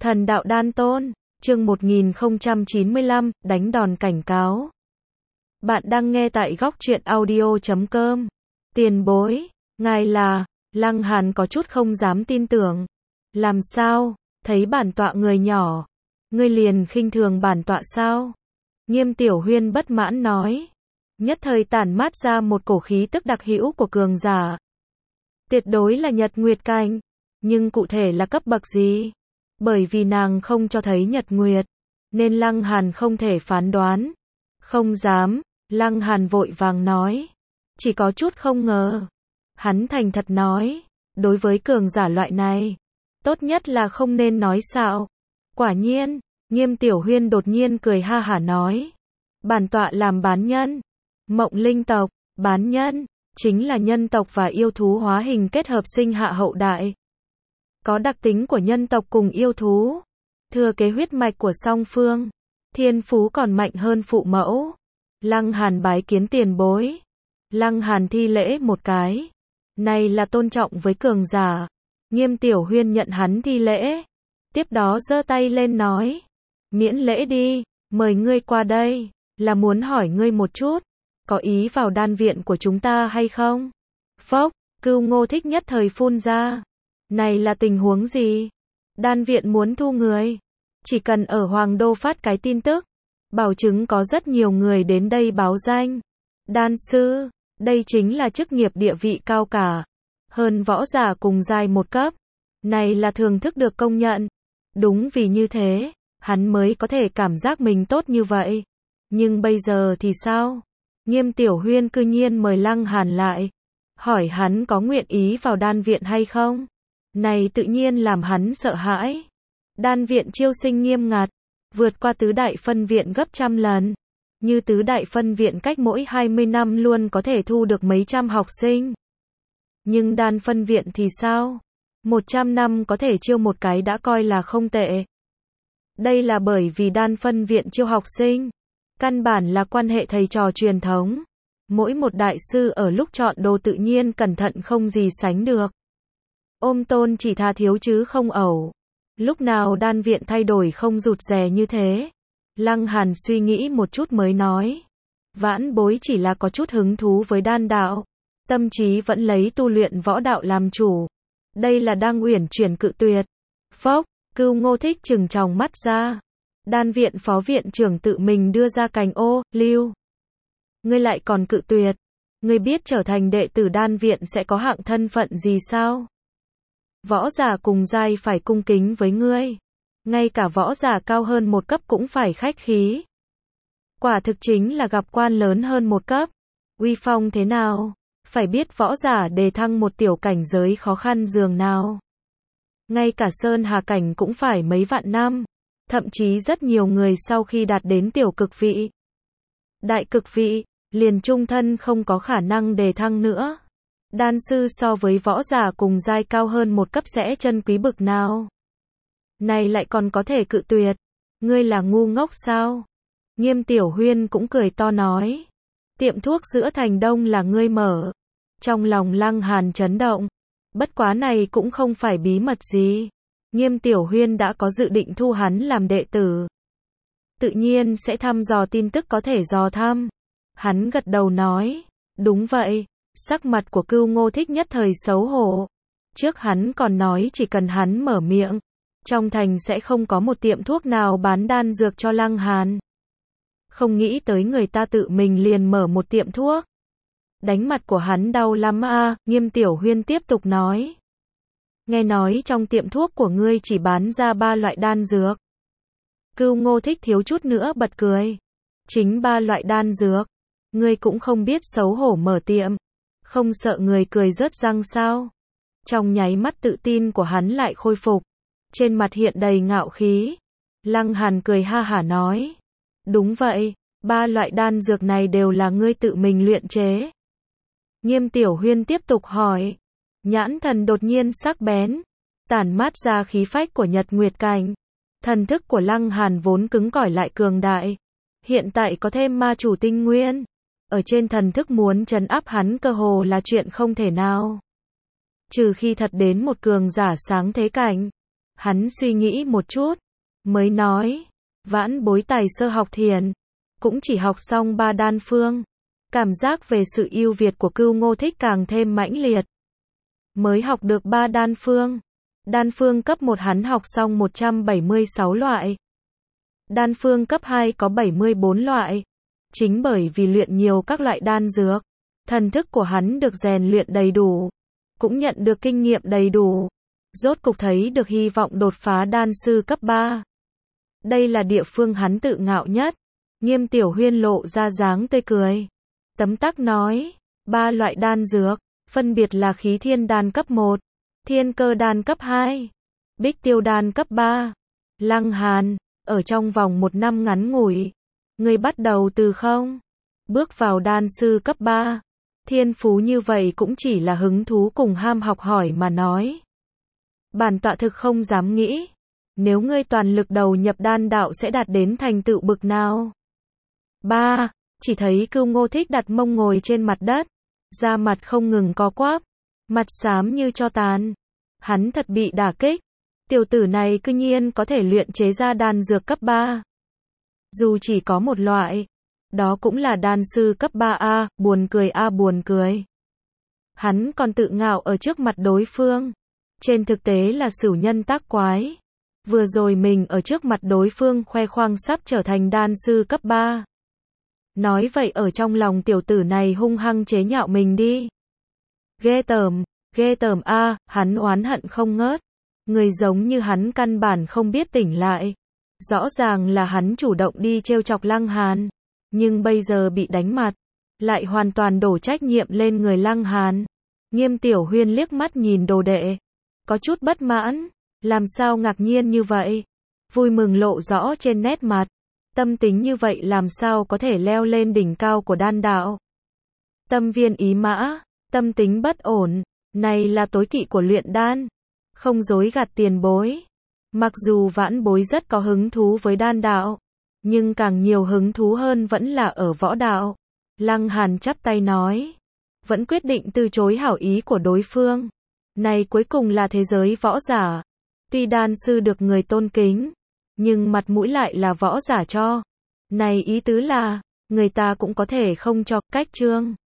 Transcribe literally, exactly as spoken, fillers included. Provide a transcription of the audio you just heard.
Thần đạo đan tôn, chương một nghìn không trăm chín mươi lăm, đánh đòn cảnh cáo. Bạn đang nghe tại góc truyện audio chấm com. Tiền bối, ngài là, Lăng Hàn có chút không dám tin tưởng. Làm sao, thấy bản tọa người nhỏ, ngươi liền khinh thường bản tọa sao? Nghiêm Tiểu Huyên bất mãn nói. Nhất thời tản mát ra một cổ khí tức đặc hữu của cường giả. Tuyệt đối là Nhật Nguyệt cảnh, nhưng cụ thể là cấp bậc gì? Bởi vì nàng không cho thấy Nhật Nguyệt, nên Lăng Hàn không thể phán đoán. Không dám, Lăng Hàn vội vàng nói. Chỉ có chút không ngờ. Hắn thành thật nói, đối với cường giả loại này, tốt nhất là không nên nói xạo. Quả nhiên, Nghiêm Tiểu Huyên đột nhiên cười ha hả nói. Bản tọa làm bán nhân. Mộng linh tộc, bán nhân, chính là nhân tộc và yêu thú hóa hình kết hợp sinh hạ hậu đại. Có đặc tính của nhân tộc cùng yêu thú, thừa kế huyết mạch của song phương, thiên phú còn mạnh hơn phụ mẫu. Lăng Hàn bái kiến tiền bối. Lăng Hàn thi lễ một cái. Này là tôn trọng với cường giả. Nghiêm Tiểu Huyên nhận hắn thi lễ. Tiếp đó giơ tay lên nói. Miễn lễ đi, mời ngươi qua đây, là muốn hỏi ngươi một chút. Có ý vào đan viện của chúng ta hay không? Phốc, Cưu Ngô Thích nhất thời phun ra. Này là tình huống gì? Đan viện muốn thu người. Chỉ cần ở Hoàng Đô phát cái tin tức, bảo chứng có rất nhiều người đến đây báo danh. Đan sư, đây chính là chức nghiệp địa vị cao cả. Hơn võ giả cùng giai một cấp. Này là thường thức được công nhận. Đúng vì như thế, hắn mới có thể cảm giác mình tốt như vậy. Nhưng bây giờ thì sao? Nghiêm Tiểu Huyên cư nhiên mời Lăng Hàn lại. Hỏi hắn có nguyện ý vào đan viện hay không? Này tự nhiên làm hắn sợ hãi. Đan viện chiêu sinh nghiêm ngặt, vượt qua tứ đại phân viện gấp trăm lần. Như tứ đại phân viện cách mỗi hai mươi năm luôn có thể thu được mấy trăm học sinh. Nhưng đan phân viện thì sao? một trăm năm có thể chiêu một cái đã coi là không tệ. Đây là bởi vì đan phân viện chiêu học sinh, căn bản là quan hệ thầy trò truyền thống. Mỗi một đại sư ở lúc chọn đồ tự nhiên cẩn thận không gì sánh được. Ôm tôn chỉ tha thiếu chứ không ẩu. Lúc nào đan viện thay đổi không rụt rè như thế? Lăng Hàn suy nghĩ một chút mới nói. Vãn bối chỉ là có chút hứng thú với đan đạo. Tâm trí vẫn lấy tu luyện võ đạo làm chủ. Đây là đang uyển chuyển cự tuyệt. Phốc, Cưu Ngô Thích trừng tròng mắt ra. Đan viện phó viện trưởng tự mình đưa ra cành ô, lưu. Ngươi lại còn cự tuyệt. Ngươi biết trở thành đệ tử đan viện sẽ có hạng thân phận gì sao? Võ giả cùng giai phải cung kính với ngươi. Ngay cả võ giả cao hơn một cấp cũng phải khách khí. Quả thực chính là gặp quan lớn hơn một cấp. Uy phong thế nào? Phải biết võ giả đề thăng một tiểu cảnh giới khó khăn dường nào. Ngay cả Sơn Hà cảnh cũng phải mấy vạn năm. Thậm chí rất nhiều người sau khi đạt đến tiểu cực vị, đại cực vị, liền trung thân không có khả năng đề thăng nữa. Đan sư so với võ giả cùng giai cao hơn một cấp sẽ chân quý bực nào? Này lại còn có thể cự tuyệt. Ngươi là ngu ngốc sao? Nghiêm Tiểu Huyên cũng cười to nói. Tiệm thuốc giữa thành Đông là ngươi mở. Trong lòng Lăng Hàn chấn động. Bất quá này cũng không phải bí mật gì. Nghiêm Tiểu Huyên đã có dự định thu hắn làm đệ tử. Tự nhiên sẽ thăm dò tin tức có thể dò thăm. Hắn gật đầu nói. Đúng vậy. Sắc mặt của Cưu Ngô Thích nhất thời xấu hổ. Trước hắn còn nói chỉ cần hắn mở miệng, trong thành sẽ không có một tiệm thuốc nào bán đan dược cho Lăng Hàn. Không nghĩ tới người ta tự mình liền mở một tiệm thuốc. Đánh mặt của hắn đau lắm a. Nghiêm Tiểu Huyên tiếp tục nói. Nghe nói trong tiệm thuốc của ngươi chỉ bán ra ba loại đan dược. Cưu Ngô Thích thiếu chút nữa bật cười. Chính ba loại đan dược. Ngươi cũng không biết xấu hổ mở tiệm. Không sợ người cười rớt răng sao? Trong nháy mắt tự tin của hắn lại khôi phục. Trên mặt hiện đầy ngạo khí. Lăng Hàn cười ha hả nói. Đúng vậy, ba loại đan dược này đều là ngươi tự mình luyện chế. Nghiêm Tiểu Huyên tiếp tục hỏi. Nhãn thần đột nhiên sắc bén, tản mát ra khí phách của Nhật Nguyệt cảnh. Thần thức của Lăng Hàn vốn cứng cỏi lại cường đại. Hiện tại có thêm ma chủ tinh nguyên. Ở trên thần thức muốn trấn áp hắn cơ hồ là chuyện không thể nào. Trừ khi thật đến một cường giả sáng thế cảnh. Hắn suy nghĩ một chút, mới nói, vãn bối tài sơ học thiền, cũng chỉ học xong ba đan phương. Cảm giác về sự ưu việt của Cưu Ngô Thích càng thêm mãnh liệt. Mới học được ba đan phương. Đan phương cấp một hắn học xong một trăm bảy mươi sáu loại. Đan phương cấp hai có bảy mươi bốn loại. Chính bởi vì luyện nhiều các loại đan dược, thần thức của hắn được rèn luyện đầy đủ, cũng nhận được kinh nghiệm đầy đủ. Rốt cục thấy được hy vọng đột phá đan sư cấp ba. Đây là địa phương hắn tự ngạo nhất. Nghiêm Tiểu Huyên lộ ra dáng tươi cười. Tấm tắc nói, ba loại đan dược, phân biệt là khí thiên đan cấp một, thiên cơ đan cấp hai, bích tiêu đan cấp ba. Lăng Hàn, ở trong vòng một năm ngắn ngủi, người bắt đầu từ không, bước vào đan sư cấp ba. Thiên phú như vậy cũng chỉ là hứng thú cùng ham học hỏi mà nói. Bản tọa thực không dám nghĩ, nếu ngươi toàn lực đầu nhập đan đạo sẽ đạt đến thành tựu bực nào. ba. Chỉ thấy Cưu Ngô Thích đặt mông ngồi trên mặt đất, da mặt không ngừng co quắp, mặt xám như tro tàn. Hắn thật bị đả kích, tiểu tử này cư nhiên có thể luyện chế ra đan dược cấp ba. Dù chỉ có một loại, đó cũng là đan sư cấp ba a, buồn cười a buồn cười. Hắn còn tự ngạo ở trước mặt đối phương, trên thực tế là sửu nhân tác quái. Vừa rồi mình ở trước mặt đối phương khoe khoang sắp trở thành đan sư cấp ba. Nói vậy ở trong lòng tiểu tử này hung hăng chế nhạo mình đi. Ghê tởm, ghê tởm a, hắn oán hận không ngớt. Người giống như hắn căn bản không biết tỉnh lại. Rõ ràng là hắn chủ động đi trêu chọc Lăng Hàn, nhưng bây giờ bị đánh mặt, lại hoàn toàn đổ trách nhiệm lên người Lăng Hàn. Nghiêm Tiểu Huyên liếc mắt nhìn đồ đệ, có chút bất mãn, làm sao ngạc nhiên như vậy? Vui mừng lộ rõ trên nét mặt. Tâm tính như vậy làm sao có thể leo lên đỉnh cao của đan đạo? Tâm viên ý mã, tâm tính bất ổn, này là tối kỵ của luyện đan. Không dối gạt tiền bối. Mặc dù vãn bối rất có hứng thú với đan đạo, nhưng càng nhiều hứng thú hơn vẫn là ở võ đạo. Lăng Hàn chắp tay nói, vẫn quyết định từ chối hảo ý của đối phương. Này cuối cùng là thế giới võ giả. Tuy đan sư được người tôn kính, nhưng mặt mũi lại là võ giả cho. Này ý tứ là, người ta cũng có thể không cho, cách trương.